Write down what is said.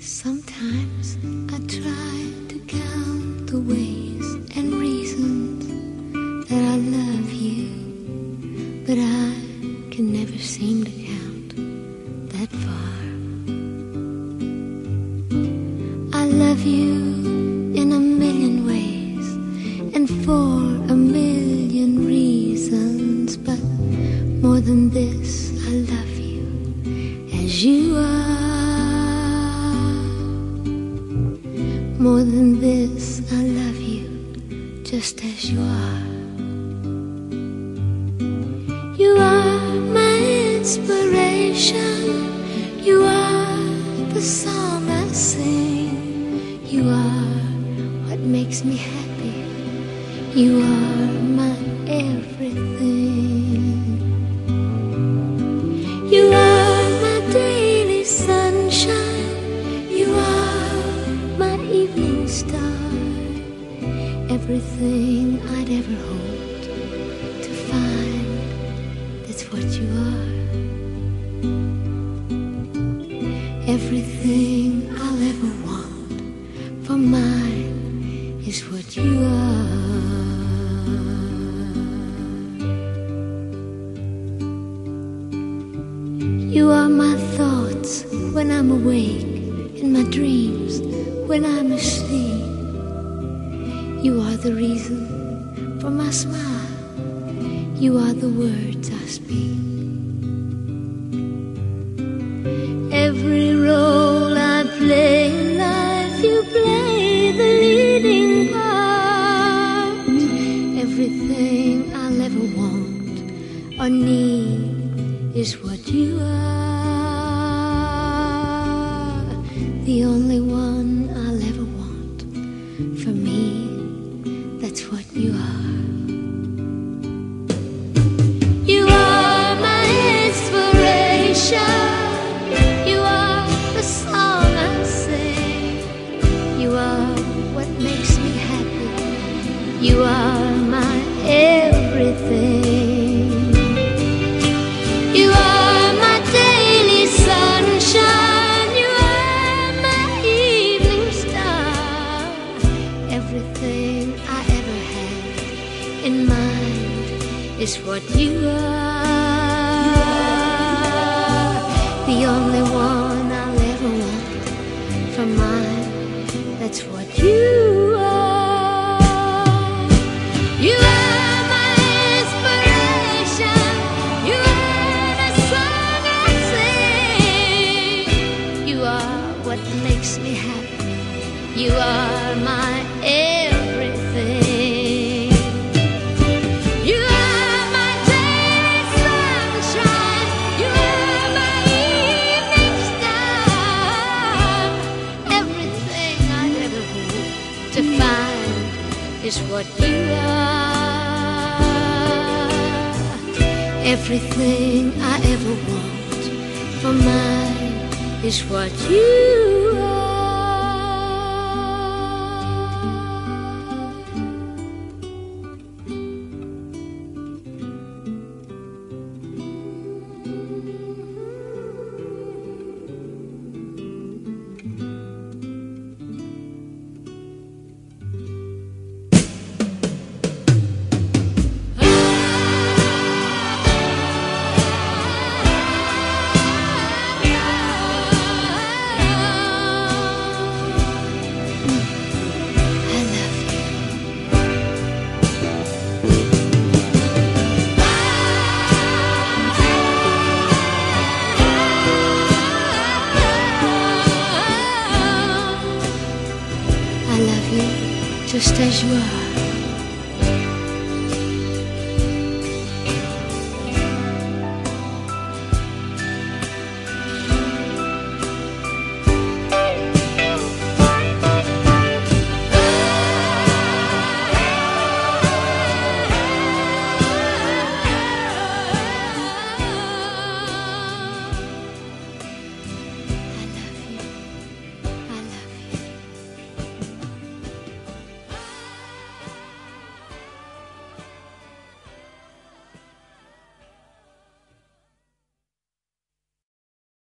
Sometimes I try to count the ways and reasons that I love you, but I can never seem to count that far. I love you in a million ways and for a million reasons, but more than this, I love you as you are. More than this, I love you just as you are. You are my inspiration. You are the song I sing. You are what makes me happy. You are my everything. You are my daily sunshine. You are my evening star. Everything I'd ever hoped to find, that's what you are. Everything I'll ever want for mine is what you are. You are my thoughts when I'm awake, in my dreams when I'm asleep. You are the reason for my smile. You are the words I speak. Every role I play in life, you play the leading part. Everything I'll ever want or need is what you are. The only one I'll ever want for me, that's what you are. You are my inspiration. You are the song I sing. You are what makes me happy. You are my everything. You are my daily sunshine. You are my evening star. Everything I ever had in mind is what you are. The only one I'll ever want for mine, that's what you are. You are my inspiration. You are the song I sing. You are what makes me happy. You are my everything. You are my daily sunshine. You are my evening star. Everything I'd ever hope to find is what you are. Everything I ever want for mine is what you are. I love you just as you are.